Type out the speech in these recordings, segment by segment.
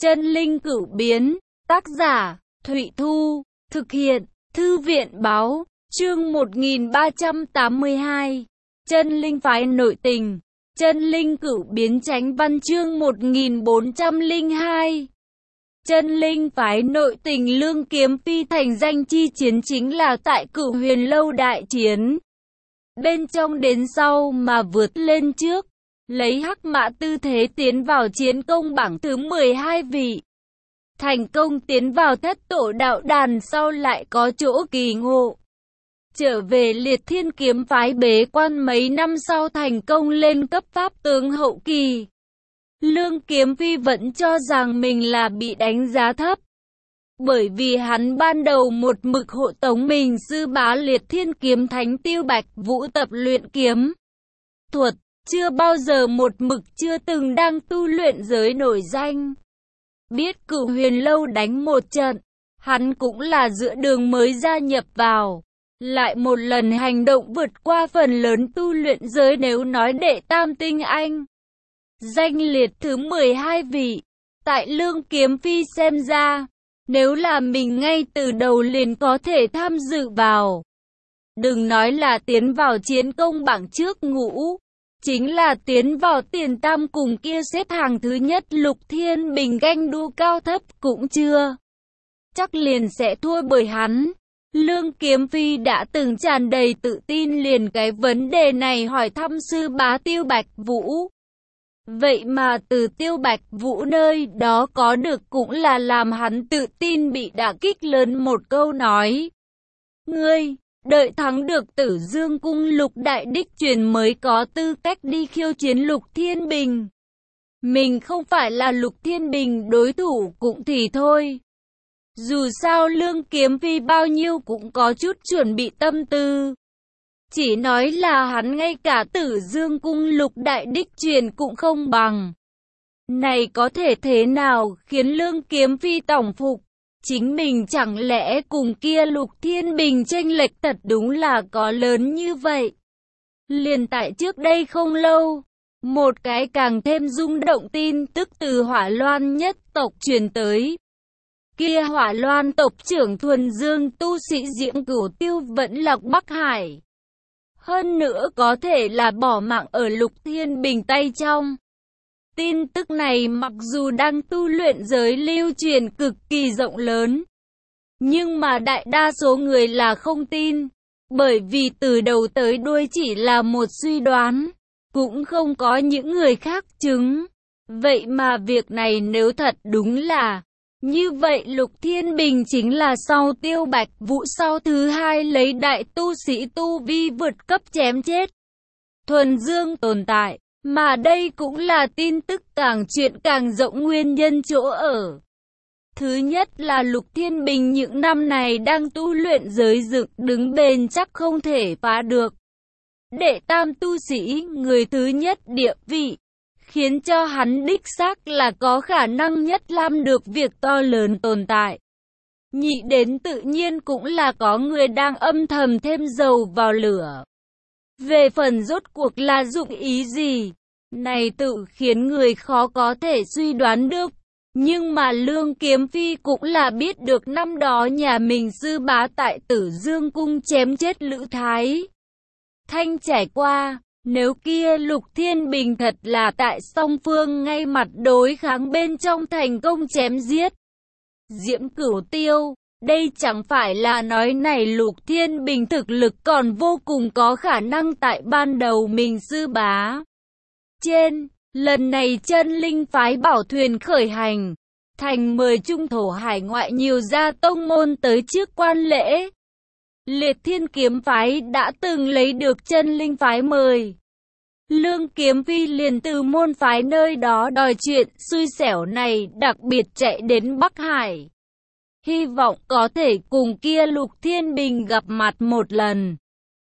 Chân linh cửu biến, tác giả, Thụy Thu, thực hiện, Thư viện báo, chương 1382, chân linh phái nội tình, chân linh cửu biến chánh văn chương 1402. Chân linh phái nội tình Lương Kiếm Phi thành danh chi chiến chính là tại Cửu Huyền Lâu đại chiến. Bên trong đến sau mà vượt lên trước, lấy hắc mã tư thế tiến vào chiến công bảng thứ 12 vị. Thành công tiến vào thất tổ đạo đàn sau lại có chỗ kỳ ngộ. Trở về Liệt Thiên kiếm phái bế quan mấy năm sau thành công lên cấp pháp tướng hậu kỳ. Lương Kiếm Phi vẫn cho rằng mình là bị đánh giá thấp. Bởi vì hắn ban đầu một mực hộ tống mình sư bá Liệt Thiên kiếm thánh Tiêu Bạch Vũ tập luyện kiếm thuật, chưa bao giờ một mực chưa từng đang tu luyện giới nổi danh. Biết Cửu Huyền Lâu đánh một trận, hắn cũng là giữa đường mới gia nhập vào. Lại một lần hành động vượt qua phần lớn tu luyện giới, nếu nói đệ tam tinh anh. Danh liệt thứ 12 vị, tại Lương Kiếm Phi xem ra, nếu là mình ngay từ đầu liền có thể tham dự vào. Đừng nói là tiến vào chiến công bảng trước ngũ, chính là tiến vào tiền tam cùng kia xếp hàng thứ nhất Lục Thiên Bình ganh đua cao thấp cũng chưa. Chắc liền sẽ thua bởi hắn. Lương Kiếm Phi đã từng tràn đầy tự tin liền cái vấn đề này hỏi thăm sư bá Tiêu Bạch Vũ. Vậy mà từ Tiêu Bạch Vũ nơi đó có được cũng là làm hắn tự tin bị đả kích lớn một câu nói. Ngươi, đợi thắng được Tử Dương Cung Lục Đại Đích Truyền mới có tư cách đi khiêu chiến Lục Thiên Bình. Mình không phải là Lục Thiên Bình đối thủ cũng thì thôi. Dù sao Lương Kiếm Phi bao nhiêu cũng có chút chuẩn bị tâm tư. Chỉ nói là hắn ngay cả Tử Dương Cung Lục Đại Đích Truyền cũng không bằng. Này có thể thế nào khiến Lương Kiếm Phi tổng phục? Chính mình chẳng lẽ cùng kia Lục Thiên Bình chênh lệch thật đúng là có lớn như vậy? Liền tại trước đây không lâu, một cái càng thêm rung động tin tức từ Hỏa Loan nhất tộc truyền tới. Kia Hỏa Loan tộc trưởng thuần dương tu sĩ Diễm Cửu Tiêu vẫn lạc Bắc Hải. Hơn nữa có thể là bỏ mạng ở Lục Thiên Bình tay trong. Tin tức này mặc dù đang tu luyện giới lưu truyền cực kỳ rộng lớn, nhưng mà đại đa số người là không tin, bởi vì từ đầu tới đuôi chỉ là một suy đoán, cũng không có những người khác chứng. Vậy mà việc này nếu thật đúng là như vậy, Lục Thiên Bình chính là sau Tiêu Bạch Vũ sau thứ hai lấy đại tu sĩ tu vi vượt cấp chém chết thuần dương tồn tại. Mà đây cũng là tin tức càng chuyện càng rộng nguyên nhân chỗ ở. Thứ nhất là Lục Thiên Bình những năm này đang tu luyện giới dựng đứng bền chắc không thể phá được. Đệ tam tu sĩ, người thứ nhất địa vị, khiến cho hắn đích xác là có khả năng nhất làm được việc to lớn tồn tại. Nhị đến tự nhiên cũng là có người đang âm thầm thêm dầu vào lửa. Về phần rốt cuộc là dụng ý gì, này tự khiến người khó có thể suy đoán được. Nhưng mà Lương Kiếm Phi cũng là biết được năm đó nhà mình sư bá tại Tử Dương Cung chém chết Lữ Thái Thanh trải qua. Nếu kia Lục Thiên Bình thật là tại song phương ngay mặt đối kháng bên trong thành công chém giết Diễm Cửu Tiêu, đây chẳng phải là nói này Lục Thiên Bình thực lực còn vô cùng có khả năng tại ban đầu mình sư bá. Trên, lần này chân linh phái bảo thuyền khởi hành, thành mời trung thổ hải ngoại nhiều gia tông môn tới trước quan lễ. Liệt Thiên kiếm phái đã từng lấy được chân linh phái mời. Lương Kiếm Phi liền từ môn phái nơi đó đòi chuyện xui xẻo này đặc biệt chạy đến Bắc Hải. Hy vọng có thể cùng kia Lục Thiên Bình gặp mặt một lần.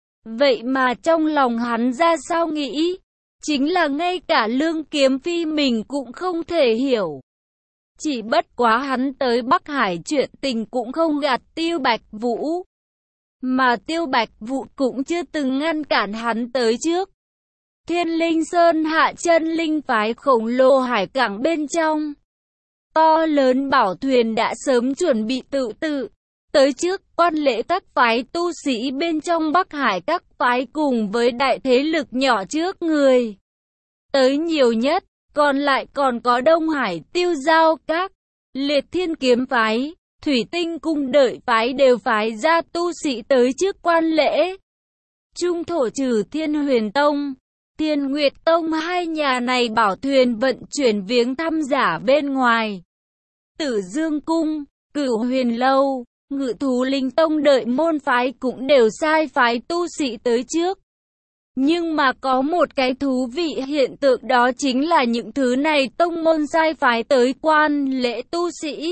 Vậy mà trong lòng hắn ra sao nghĩ? Chính là ngay cả Lương Kiếm Phi mình cũng không thể hiểu. Chỉ bất quá hắn tới Bắc Hải chuyện tình cũng không gạt Tiêu Bạch Vũ. Mà Tiêu Bạch Vũ cũng chưa từng ngăn cản hắn tới trước. Thiên Linh Sơn hạ chân linh phái khổng lồ hải cảng bên trong. To lớn bảo thuyền đã sớm chuẩn bị tự tới trước quan lễ các phái tu sĩ bên trong Bắc Hải, các phái cùng với đại thế lực nhỏ trước người tới nhiều nhất, còn lại còn có Đông Hải Tiêu Giao các, Liệt Thiên kiếm phái, Thủy Tinh cung đợi phái đều phái ra tu sĩ tới trước quan lễ. Trung thổ trừ Thiên Huyền Tông, Thiên Nguyệt Tông, hai nhà này bảo thuyền vận chuyển viếng thăm giả bên ngoài. Tử Dương cung, Cửu Huyền lâu, Ngự Thú Linh Tông đợi môn phái cũng đều sai phái tu sĩ tới trước. Nhưng mà có một cái thú vị hiện tượng, đó chính là những thứ này tông môn sai phái tới quan lễ tu sĩ.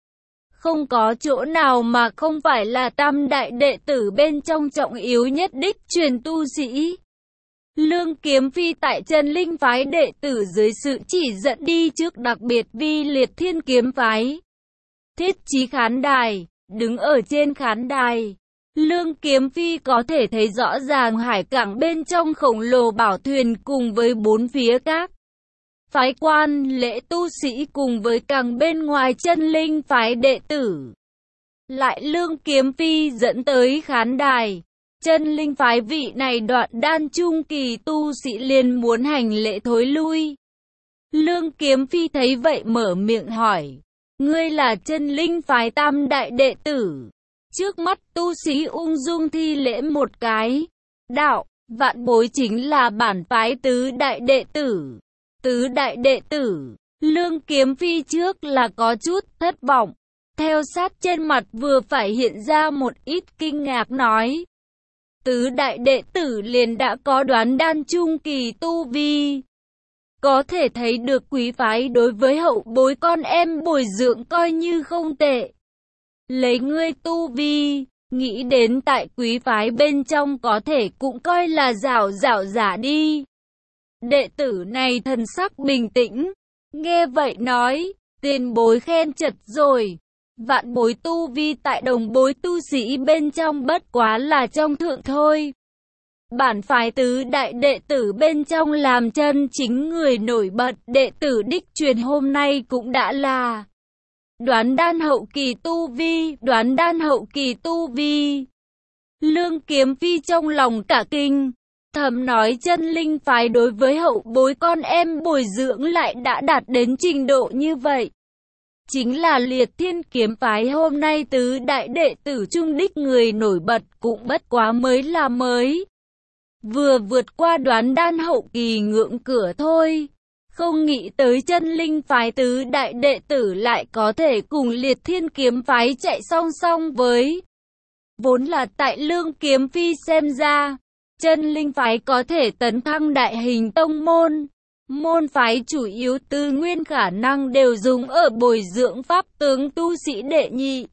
Không có chỗ nào mà không phải là tam đại đệ tử bên trong trọng yếu nhất đích truyền tu sĩ. Lương Kiếm Phi tại Chân Linh phái đệ tử dưới sự chỉ dẫn đi trước, đặc biệt vì Liệt Thiên kiếm phái. Thiết trí khán đài, đứng ở trên khán đài, Lương Kiếm Phi có thể thấy rõ ràng hải cảng bên trong khổng lồ bảo thuyền cùng với bốn phía các phái quan lễ tu sĩ cùng với càng bên ngoài Chân Linh phái đệ tử. Lại Lương Kiếm Phi dẫn tới khán đài, Chân Linh phái vị này đoạn đan trung kỳ tu sĩ liền muốn hành lễ thối lui. Lương Kiếm Phi thấy vậy mở miệng hỏi, ngươi là Chân Linh phái tam đại đệ tử? Trước mắt tu sĩ ung dung thi lễ một cái, đạo, vạn bối chính là bản phái tứ đại đệ tử. Tứ đại đệ tử, Lương Kiếm Phi trước là có chút thất vọng, theo sát trên mặt vừa phải hiện ra một ít kinh ngạc nói. Tứ đại đệ tử liền đã có đoán đan trung kỳ tu vi. Có thể thấy được quý phái đối với hậu bối con em bồi dưỡng coi như không tệ. Lấy ngươi tu vi, nghĩ đến tại quý phái bên trong có thể cũng coi là giảo giả đi. Đệ tử này thần sắc bình tĩnh, nghe vậy nói, tiền bối khen chật rồi. Vạn bối tu vi tại đồng bối tu sĩ bên trong bất quá là trong thượng thôi. Bản phái tứ đại đệ tử bên trong làm chân chính người nổi bật, đệ tử đích truyền hôm nay cũng đã là đoán đan hậu kỳ tu vi, đoán đan hậu kỳ tu vi. Lương Kiếm Phi trong lòng cả kinh, thầm nói Chân Linh phái đối với hậu bối con em bồi dưỡng lại đã đạt đến trình độ như vậy. Chính là Liệt Thiên kiếm phái hôm nay tứ đại đệ tử trung đích người nổi bật cũng bất quá mới là mới. Vừa vượt qua đoán đan hậu kỳ ngưỡng cửa thôi. Không nghĩ tới Chân Linh phái tứ đại đệ tử lại có thể cùng Liệt Thiên kiếm phái chạy song song với. Vốn là tại Lương Kiếm Phi xem ra, Chân Linh phái có thể tấn thăng đại hình tông môn. Môn phái chủ yếu tư nguyên khả năng đều dùng ở bồi dưỡng pháp tướng tu sĩ đệ nhị,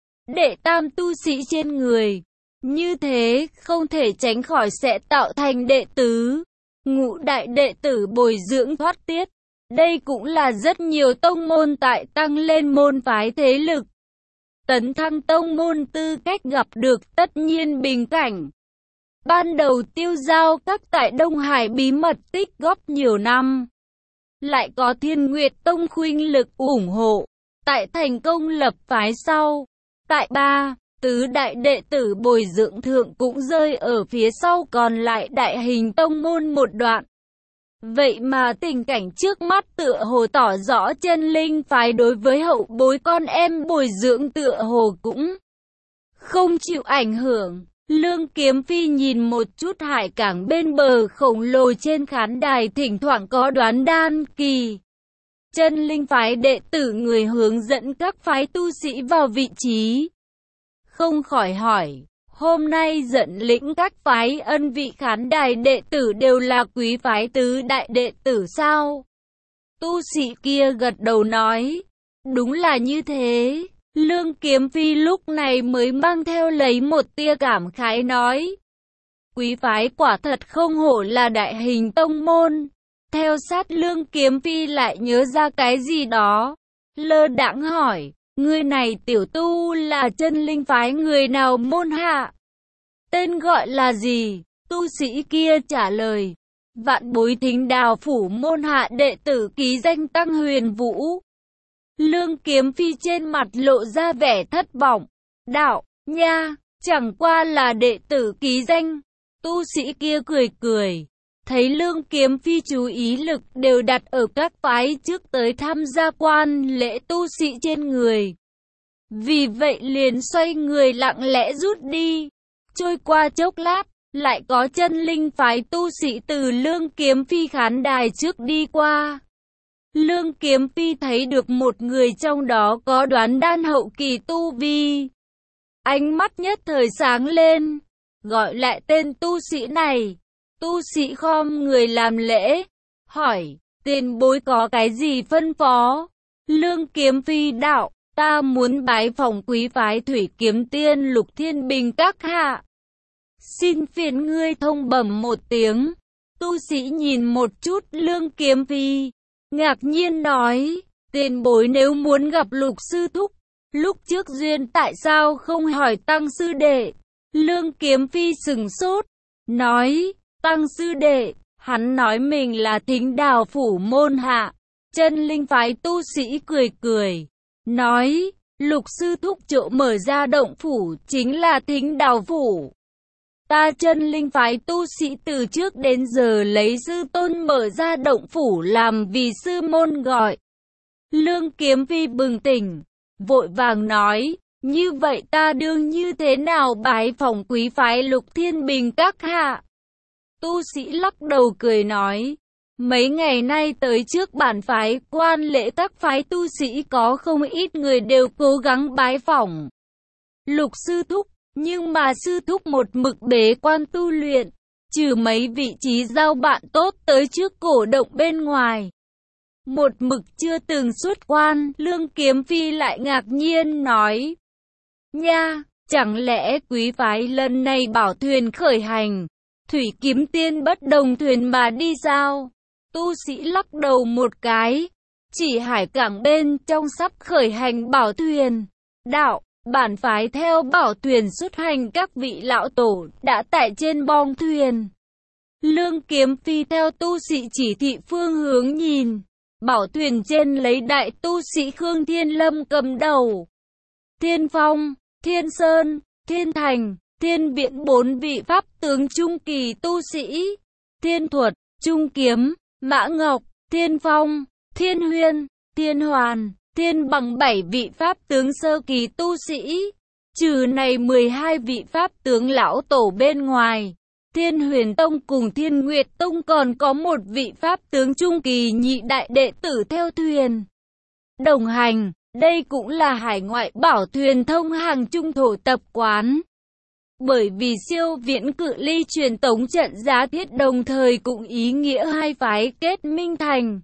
đệ tam tu sĩ trên người. Như thế, không thể tránh khỏi sẽ tạo thành đệ tứ, ngũ đại đệ tử bồi dưỡng thoát tiết. Đây cũng là rất nhiều tông môn tại tăng lên môn phái thế lực. Tấn thăng tông môn tư cách gặp được tất nhiên bình cảnh. Ban đầu Tiêu Giao các tại Đông Hải bí mật tích góp nhiều năm. Lại có Thiên Nguyệt Tông khuynh lực ủng hộ. Tại thành công lập phái sau. Tại tứ đại đệ tử bồi dưỡng thượng cũng rơi ở phía sau, còn lại đại hình tông môn một đoạn. Vậy mà tình cảnh trước mắt tựa hồ tỏ rõ Chân Linh phái đối với hậu bối con em bồi dưỡng tựa hồ cũng không chịu ảnh hưởng. Lương Kiếm Phi nhìn một chút hải cảng bên bờ khổng lồ trên khán đài, thỉnh thoảng có đoán đan kỳ Chân Linh phái đệ tử người hướng dẫn các phái tu sĩ vào vị trí. Không khỏi hỏi, hôm nay dẫn lĩnh các phái ân vị khán đài đệ tử đều là quý phái tứ đại đệ tử sao? Tu sĩ kia gật đầu nói, đúng là như thế. Lương Kiếm Phi lúc này mới mang theo lấy một tia cảm khái nói, quý phái quả thật không hổ là đại hình tông môn. Theo sát Lương Kiếm Phi lại nhớ ra cái gì đó, lơ đãng hỏi, người này tiểu tu là Chân Linh phái người nào môn hạ? Tên gọi là gì? Tu sĩ kia trả lời, Vạn Bối Thính Đào phủ môn hạ đệ tử ký danh Tăng Huyền Vũ. Lương Kiếm Phi trên mặt lộ ra vẻ thất vọng. Đạo, nha, chẳng qua là đệ tử ký danh. Tu sĩ kia cười cười. Thấy Lương Kiếm Phi chú ý lực đều đặt ở các phái trước tới tham gia quan lễ tu sĩ trên người. Vì vậy liền xoay người lặng lẽ rút đi. Trôi qua chốc lát, lại có chân linh phái tu sĩ từ Lương Kiếm Phi khán đài trước đi qua. Lương Kiếm Phi thấy được một người trong đó có đoán đan hậu kỳ tu vi. Ánh mắt nhất thời sáng lên, gọi lại tên tu sĩ này. Tu sĩ khom người làm lễ, hỏi, tiền bối có cái gì phân phó? Lương Kiếm Phi đạo, ta muốn bái phỏng quý phái Thủy Kiếm Tiên Lục Thiên Bình các hạ. Xin phiền ngươi thông bẩm một tiếng. Tu sĩ nhìn một chút Lương Kiếm Phi, ngạc nhiên nói, tiền bối nếu muốn gặp Lục sư thúc, lúc trước duyên tại sao không hỏi Tăng sư đệ? Lương Kiếm Phi sừng sốt, nói, Tăng sư đệ, hắn nói mình là Thính Đào phủ môn hạ. Chân linh phái tu sĩ cười cười, nói, Lục sư thúc chỗ mở ra động phủ chính là Thính Đào phủ. Ta chân linh phái tu sĩ từ trước đến giờ lấy sư tôn mở ra động phủ làm vì sư môn gọi. Lương Kiếm Phi bừng tỉnh, vội vàng nói, như vậy ta đương như thế nào bái phỏng quý phái Lục Thiên Bình các hạ? Tu sĩ lắc đầu cười nói, mấy ngày nay tới trước bản phái quan lễ các phái tu sĩ có không ít người đều cố gắng bái phỏng Lục sư thúc, nhưng mà sư thúc một mực bế quan tu luyện, trừ mấy vị trí giao bạn tốt tới trước cổ động bên ngoài. Một mực chưa từng xuất quan. Lương Kiếm Phi lại ngạc nhiên nói, nha, chẳng lẽ quý phái lần này bảo thuyền khởi hành, Thủy Kiếm Tiên bất đồng thuyền mà đi sao? Tu sĩ lắc đầu một cái, chỉ hải cảng bên trong sắp khởi hành bảo thuyền. Đạo, bản phái theo bảo thuyền xuất hành các vị lão tổ đã tại trên bong thuyền. Lương Kiếm Phi theo tu sĩ chỉ thị phương hướng nhìn, bảo thuyền trên lấy đại tu sĩ Khương Thiên Lâm cầm đầu. Thiên Phong, Thiên Sơn, Thiên Thành, Thiên Viễn bốn vị pháp tướng trung kỳ tu sĩ, Thiên Thuật, Trung Kiếm, Mã Ngọc, Thiên Phong, Thiên Huyên, Thiên Hoàn, Thiên Bằng 7 vị pháp tướng sơ kỳ tu sĩ, trừ này 12 vị pháp tướng lão tổ bên ngoài. Thiên Huyền Tông cùng Thiên Nguyệt Tông còn có một vị pháp tướng trung kỳ nhị đại đệ tử theo thuyền đồng hành. Đây cũng là hải ngoại bảo thuyền thông hàng trung thổ tập quán. Bởi vì siêu viễn cự ly truyền tống trận giá thiết đồng thời cũng ý nghĩa hai phái kết minh thành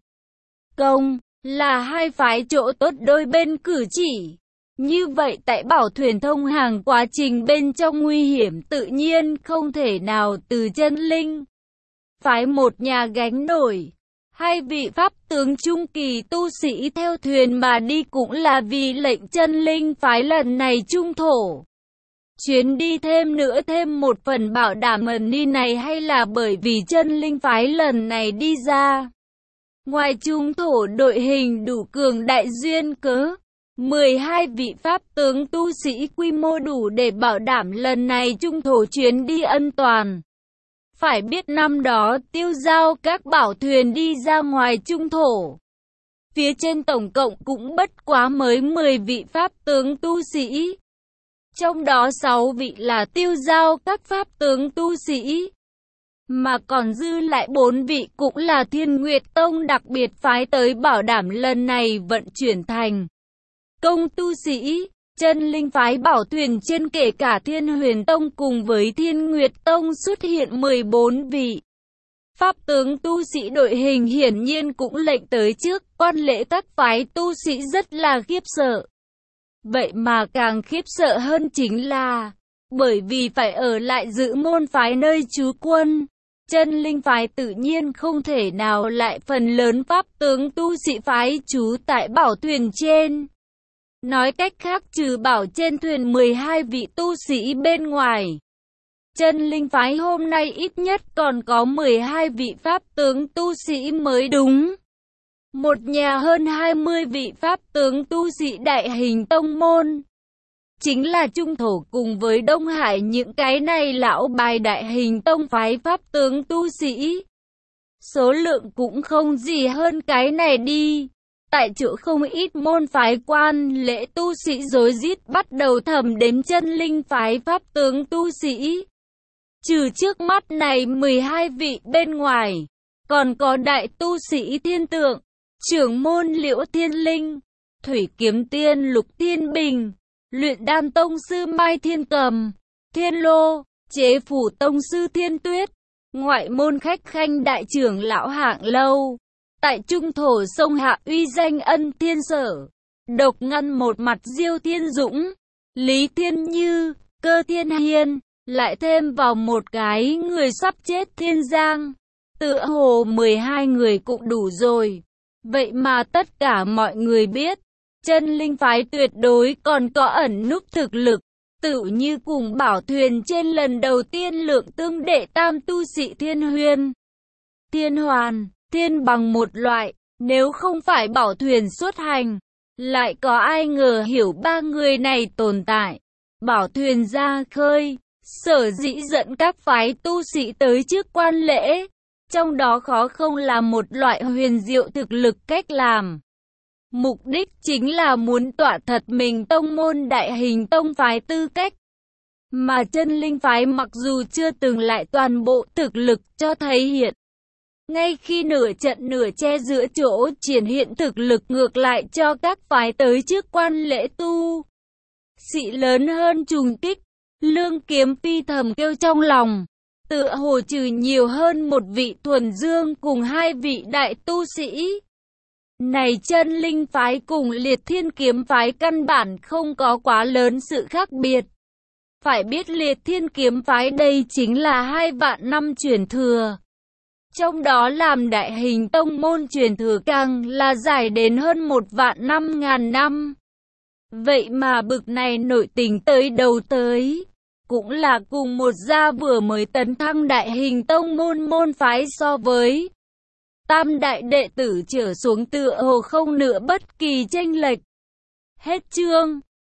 công, là hai phái chỗ tốt đôi bên cử chỉ. Như vậy tại bảo thuyền thông hàng quá trình bên trong nguy hiểm tự nhiên không thể nào từ chân linh phái một nhà gánh nổi. Hai vị pháp tướng trung kỳ tu sĩ theo thuyền mà đi cũng là vì lệnh chân linh phái lần này trung thổ. Chuyến đi thêm nữa thêm một phần bảo đảm ẩn đi này, hay là bởi vì chân linh phái lần này đi ra ngoài trung thổ đội hình đủ cường đại duyên cớ. 12 vị pháp tướng tu sĩ quy mô đủ để bảo đảm lần này trung thổ chuyến đi an toàn. Phải biết năm đó tiêu giao các bảo thuyền đi ra ngoài trung thổ, phía trên tổng cộng cũng bất quá mới 10 vị pháp tướng tu sĩ. Trong đó 6 vị là tiêu giao các pháp tướng tu sĩ, mà còn dư lại 4 vị cũng là Thiên Nguyệt Tông đặc biệt phái tới bảo đảm lần này vận chuyển thành công tu sĩ. Chân linh phái bảo thuyền trên kể cả Thiên Huyền Tông cùng với Thiên Nguyệt Tông xuất hiện 14 vị pháp tướng tu sĩ đội hình, hiển nhiên cũng lệnh tới trước quan lễ các phái tu sĩ rất là khiếp sợ. Vậy mà càng khiếp sợ hơn chính là bởi vì phải ở lại giữ môn phái nơi trú quân, chân linh phái tự nhiên không thể nào lại phần lớn pháp tướng tu sĩ phái trú tại bảo thuyền trên. Nói cách khác, trừ bảo trên thuyền 12 vị tu sĩ bên ngoài, chân linh phái hôm nay ít nhất còn có 12 vị pháp tướng tu sĩ mới đúng. một nhà hơn 20 vị pháp tướng tu sĩ Đại Hình tông môn. Chính là Trung Thổ cùng với Đông Hải, những cái này lão bài Đại Hình tông phái pháp tướng tu sĩ. Số lượng cũng không gì hơn cái này đi. Tại chỗ không ít môn phái quan lễ tu sĩ rối rít bắt đầu thẩm đến chân linh phái pháp tướng tu sĩ. Trừ trước mắt này 12 vị bên ngoài, còn có đại tu sĩ Thiên Tượng, trưởng môn Liễu Thiên Linh, Thủy Kiếm Tiên Lục Thiên Bình, Luyện Đan tông sư Mai Thiên Cầm, Thiên Lô, Chế Phủ tông sư Thiên Tuyết, ngoại môn khách khanh đại trưởng lão Hạng Lâu. Tại Trung Thổ sông Hạ uy danh Ân Thiên Sở, độc ngăn một mặt Diêu Thiên Dũng, Lý Thiên Như, Cơ Thiên Hiên, lại thêm vào một cái người sắp chết Thiên Giang. Tựa hồ 12 người cũng đủ rồi. Vậy mà tất cả mọi người biết, chân linh phái tuyệt đối còn có ẩn núp thực lực, tựu như cùng Bảo Thuyền trên lần đầu tiên lượng tương đệ tam tu sĩ Thiên Huyên, Thiên Hoàn, Thiên Bằng một loại. Nếu không phải Bảo Thuyền xuất hành, lại có ai ngờ hiểu ba người này tồn tại. Bảo Thuyền ra khơi, sở dĩ dẫn các phái tu sĩ tới trước quan lễ, trong đó khó không là một loại huyền diệu thực lực cách làm. Mục đích chính là muốn tỏa thật mình tông môn Đại Hình tông phái tư cách. Mà chân linh phái mặc dù chưa từng lại toàn bộ thực lực cho thấy hiện. Ngay khi nửa trận nửa che giữa chỗ triển hiện thực lực ngược lại cho các phái tới trước quan lễ tu sĩ lớn hơn trùng kích. Lương Kiếm Phi thầm kêu trong lòng, tựa hồ trừ nhiều hơn một vị thuần dương cùng hai vị đại tu sĩ. Này chân linh phái cùng Liệt Thiên Kiếm phái căn bản không có quá lớn sự khác biệt. Phải biết Liệt Thiên Kiếm phái đây chính là 2 vạn năm truyền thừa. Trong đó làm Đại Hình tông môn truyền thừa càng là dài đến hơn 1.500.000 năm. Vậy mà bực này nội tình tới đầu tới, cũng là cùng một gia vừa mới tấn thăng Đại Hình tông môn phái so với tam đại đệ tử trở xuống tựa hồ không nữa bất kỳ chênh lệch. Hết chương.